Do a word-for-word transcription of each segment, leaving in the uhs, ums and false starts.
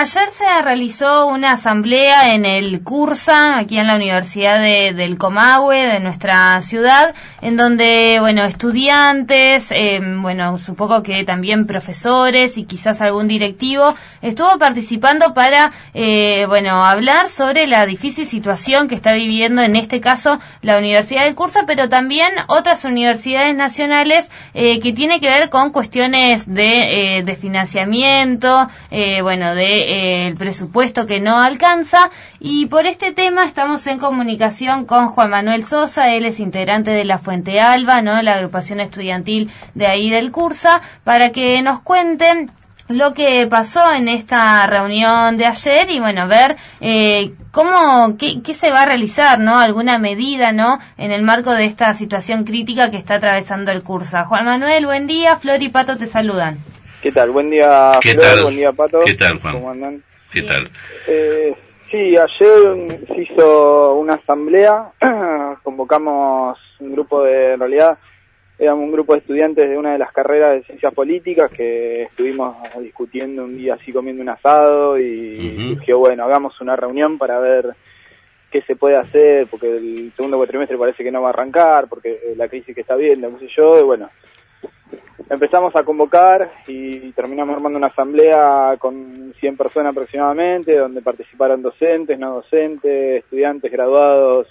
Ayer se realizó una asamblea en el Cursa, aquí en la Universidad de, del Comahue, de nuestra ciudad, en donde, bueno, estudiantes, eh, bueno, supongo que también profesores y quizás algún directivo, estuvo participando para, eh, bueno, hablar sobre la difícil situación que está viviendo, en este caso, la Universidad del Cursa, pero también otras universidades nacionales, eh, que tiene que ver con cuestiones de, eh, de financiamiento, eh, bueno, de Eh, el presupuesto que no alcanza, y por este tema estamos en comunicación con Juan Manuel Sosa. Él es integrante de la Fuente Alba, ¿no?, la agrupación estudiantil de ahí del Cursa, para que nos cuenten lo que pasó en esta reunión de ayer y, bueno, ver eh, cómo, qué, qué se va a realizar, ¿no?, alguna medida, ¿no?, en el marco de esta situación crítica que está atravesando el Cursa. Juan Manuel, buen día. Flor y Pato te saludan. ¿Qué tal? Buen día, ¿Qué Flor, tal? Buen día, Pato. ¿Qué tal, Juan? ¿Cómo andan? ¿Qué tal? Eh, sí, ayer se hizo una asamblea, convocamos un grupo de, en realidad, éramos un grupo de estudiantes de una de las carreras de Ciencias Políticas que estuvimos discutiendo un día así comiendo un asado y uh-huh. surgió, bueno, hagamos una reunión para ver qué se puede hacer, porque el segundo cuatrimestre parece que no va a arrancar, porque la crisis que está viendo, qué sé yo, y bueno, empezamos a convocar y terminamos armando una asamblea con cien personas aproximadamente, donde participaron docentes, no docentes, estudiantes, graduados,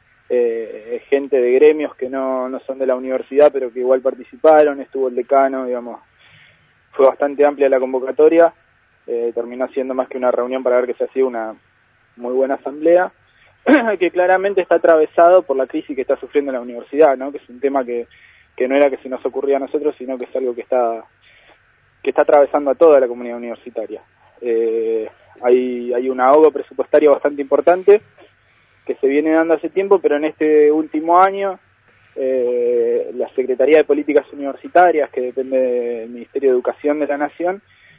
eh, gente de gremios que no, no son de la universidad, pero que igual participaron, estuvo el decano, digamos. Fue bastante amplia la convocatoria, eh, terminó siendo más que una reunión para ver que se hacía una muy buena asamblea, que claramente está atravesado por la crisis que está sufriendo la universidad, ¿no?, que es un tema que que no era que se nos ocurría a nosotros, sino que es algo que está que está atravesando a toda la comunidad universitaria. Eh, hay, hay un ahogo presupuestario bastante importante que se viene dando hace tiempo, pero en este último año eh, la Secretaría de Políticas Universitarias, que depende del Ministerio de Educación de la Nación,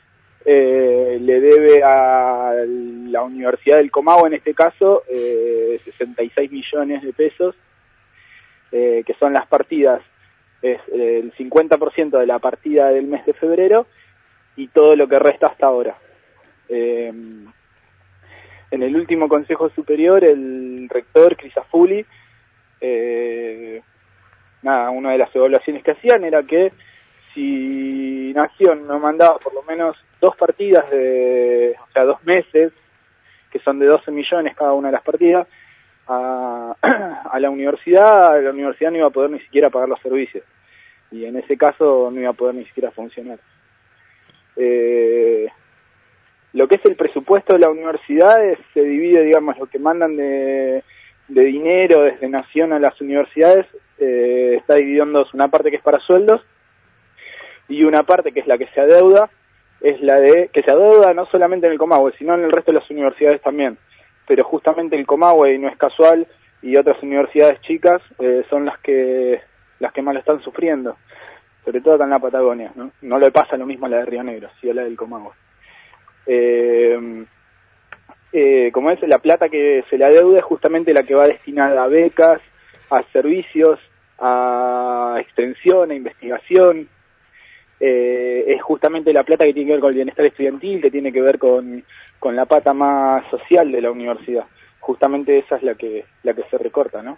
eh, le debe a la Universidad del Comahue, en este caso, eh, sesenta y seis millones de pesos, eh, que son las partidas, es el cincuenta por ciento de la partida del mes de febrero y todo lo que resta hasta ahora. Eh, en el último Consejo Superior, el rector Crisafulli, eh, nada, una de las evaluaciones que hacían era que si Nación no mandaba por lo menos dos partidas de, o sea, dos meses, que son de doce millones cada una de las partidas, a, a la universidad, la universidad no iba a poder ni siquiera pagar los servicios, y en ese caso no iba a poder ni siquiera funcionar. Eh, lo que es el presupuesto de la universidad es, se divide, digamos, lo que mandan de, de dinero desde Nación a las universidades, eh, está dividido en dos, una parte que es para sueldos y una parte que es la que se adeuda, es la de, que se adeuda no solamente en el Comahue, sino en el resto de las universidades también. Pero justamente el Comahue, y no es casual, y otras universidades chicas eh, son las que las que más lo están sufriendo, sobre todo acá en la Patagonia, ¿no? No le pasa lo mismo a la de Río Negro, sí a la del Comahue. Eh, eh, como es, la plata que se le adeuda es justamente la que va destinada a becas, a servicios, a extensión, a investigación. Eh, es justamente la plata que tiene que ver con el bienestar estudiantil, que tiene que ver con, con la pata más social de la universidad. Justamente esa es la que la que se recorta, ¿no?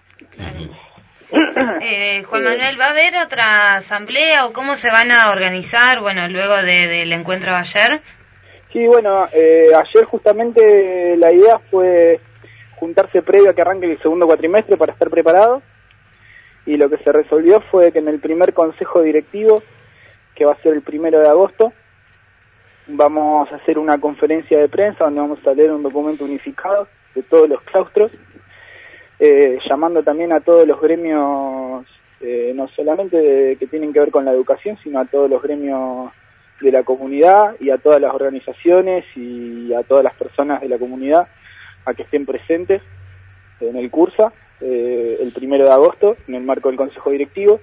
Eh, Juan Manuel, ¿va a haber otra asamblea o cómo se van a organizar, bueno, luego de, del encuentro de ayer? Sí, bueno, eh, ayer justamente la idea fue juntarse previo a que arranque el segundo cuatrimestre para estar preparado, y lo que se resolvió fue que en el primer consejo directivo, que va a ser el primero de agosto, vamos a hacer una conferencia de prensa donde vamos a leer un documento unificado de todos los claustros, eh, llamando también a todos los gremios, eh, no solamente de, que tienen que ver con la educación, sino a todos los gremios de la comunidad y a todas las organizaciones y a todas las personas de la comunidad a que estén presentes en el Cursa eh, el primero de agosto en el marco del Consejo Directivo.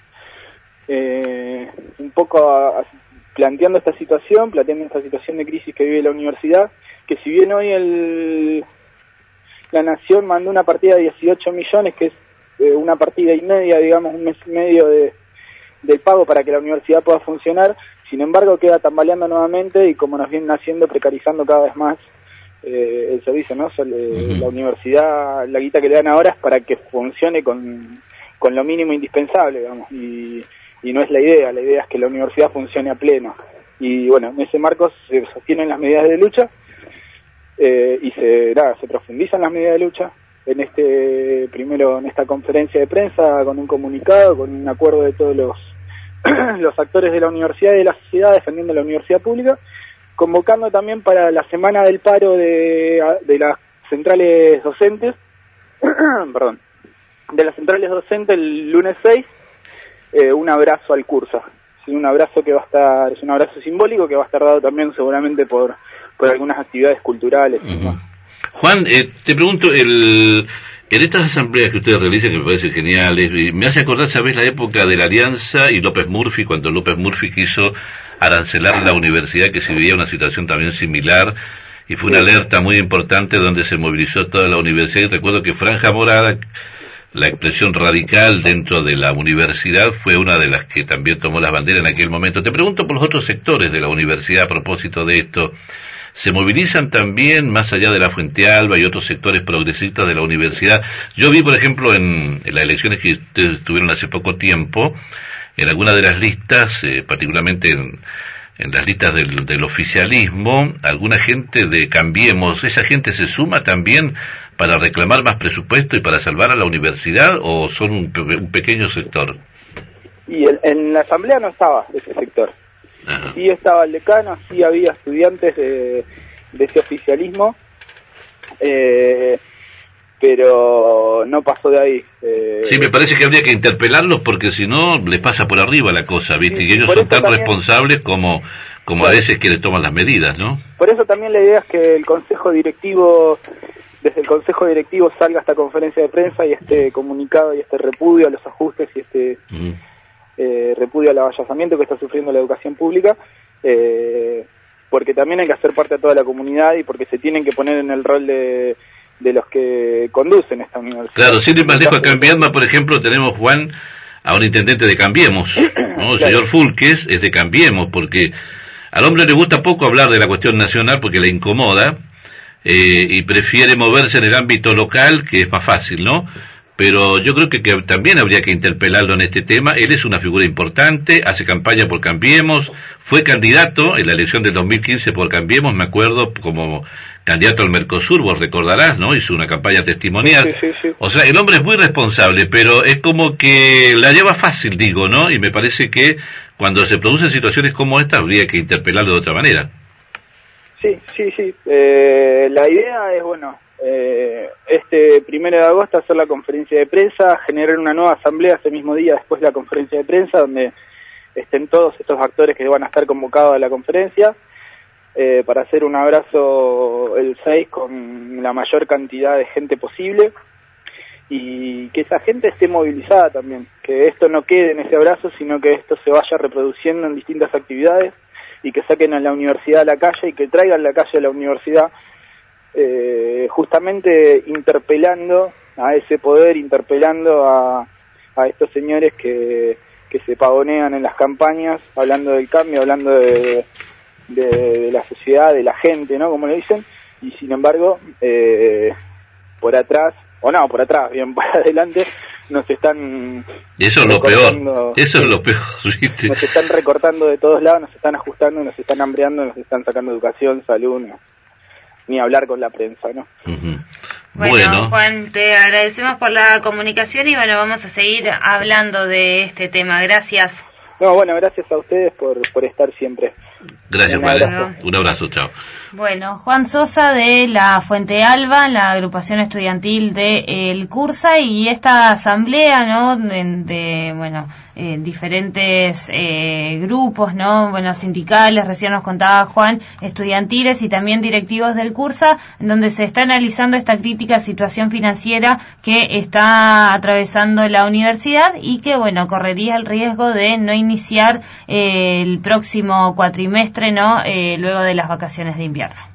Eh, un poco a, a, planteando esta situación, planteando esta situación de crisis que vive la universidad, que si bien hoy el, la Nación mandó una partida de dieciocho millones, que es eh, una partida y media, digamos, un mes y medio de, del pago para que la universidad pueda funcionar, Sin embargo, queda tambaleando nuevamente y como nos vienen haciendo, precarizando cada vez más eh, el servicio, ¿no? O sea, uh-huh. La universidad, la guita que le dan ahora es para que funcione con, con lo mínimo indispensable, digamos, y, y no es la idea, la idea es que la universidad funcione a pleno. Y bueno, en ese marco se sostienen las medidas de lucha eh, y se, nada, se profundizan las medidas de lucha. En este, primero en esta conferencia de prensa, con un comunicado, con un acuerdo de todos los los actores de la universidad y de la sociedad defendiendo la universidad pública, convocando también para la semana del paro de, de las centrales docentes, perdón, de las centrales docentes el lunes seis, eh, un abrazo al Cursa, ¿sí? Un abrazo que va a estar, es un abrazo simbólico que va a estar dado también seguramente por, por algunas actividades culturales. Uh-huh. Juan, eh, te pregunto, el... en estas asambleas que ustedes realizan, que me parecen geniales, me hace acordar, ¿sabés?, la época de la Alianza y López Murphy, cuando López Murphy quiso arancelar la universidad, que se vivía una situación también similar, y fue una alerta muy importante donde se movilizó toda la universidad. Y recuerdo que Franja Morada, la expresión radical dentro de la universidad, fue una de las que también tomó las banderas en aquel momento. Te pregunto por los otros sectores de la universidad a propósito de esto. ¿Se movilizan también más allá de la Fuente Alba y otros sectores progresistas de la universidad? Yo vi, por ejemplo, en, en las elecciones que ustedes tuvieron hace poco tiempo, en algunas de las listas, eh, particularmente en, en las listas del, del oficialismo, alguna gente de Cambiemos, ¿esa gente se suma también para reclamar más presupuesto y para salvar a la universidad, o son un, un pequeño sector? Y el, en la asamblea no estaba ese sector. Ajá. Sí estaba el decano, sí había estudiantes de, de ese oficialismo, eh, pero no pasó de ahí. Eh, sí, me parece que habría que interpelarlos porque si no les pasa por arriba la cosa, ¿viste? Sí, y ellos son tan también responsables como, como a veces que les toman las medidas, ¿no? Por eso también la idea es que el consejo directivo, desde el consejo directivo salga esta conferencia de prensa y este comunicado y este repudio a los ajustes y este... Uh-huh. Eh, repudio al avallazamiento que está sufriendo la educación pública, eh, porque también hay que hacer parte a toda la comunidad y porque se tienen que poner en el rol de, de los que conducen esta universidad. Claro, sin ir más lejos, acá en Viedma, por ejemplo, tenemos, Juan, a un intendente de Cambiemos, ¿no? El claro. señor Fulques es de Cambiemos, porque al hombre le gusta poco hablar de la cuestión nacional porque le incomoda, eh, y prefiere moverse en el ámbito local, que es más fácil, ¿no? Pero yo creo que, que también habría que interpelarlo en este tema. Él es una figura importante, hace campaña por Cambiemos, fue candidato en la elección del dos mil quince por Cambiemos, me acuerdo, como candidato al Mercosur, vos recordarás, ¿no? Hizo una campaña testimonial. Sí, sí, sí. O sea, el hombre es muy responsable, pero es como que la lleva fácil, digo, ¿no? Y me parece que cuando se producen situaciones como esta habría que interpelarlo de otra manera. Sí, sí, sí. Eh, la idea es, bueno... Eh, este primero de agosto hacer la conferencia de prensa, generar una nueva asamblea ese mismo día después de la conferencia de prensa, donde estén todos estos actores que van a estar convocados a la conferencia, eh, para hacer un abrazo el seis con la mayor cantidad de gente posible y que esa gente esté movilizada también, que esto no quede en ese abrazo, sino que esto se vaya reproduciendo en distintas actividades y que saquen a la universidad a la calle y que traigan la calle a la universidad. Eh, justamente interpelando a ese poder, interpelando a, a estos señores que, que se pavonean en las campañas, hablando del cambio, hablando de, de, de la sociedad, de la gente, ¿no? Como le dicen, y sin embargo, eh, por atrás, o no, por atrás, bien por adelante, nos están... Eso es lo peor, eso es lo peor, ¿viste? Nos están recortando de todos lados, nos están ajustando, nos están hambreando, nos están sacando educación, salud, ¿no? Ni hablar con la prensa, ¿no? Uh-huh. Bueno, bueno, Juan, te agradecemos por la comunicación y bueno, vamos a seguir hablando de este tema. Gracias. No, bueno, gracias a ustedes por, por estar siempre. Gracias, Juan. Un, Un abrazo, chao. Bueno, Juan Sosa de la Fuente Alba, la agrupación estudiantil de El Cursa, y esta asamblea, ¿no? De, de bueno, eh, diferentes eh, grupos, ¿no? Bueno, sindicales, recién nos contaba Juan, estudiantiles y también directivos del Cursa, en donde se está analizando esta crítica situación financiera que está atravesando la universidad y que, bueno, correría el riesgo de no iniciar eh, el próximo cuatrimestre, ¿no? Eh, luego de las vacaciones de invierno.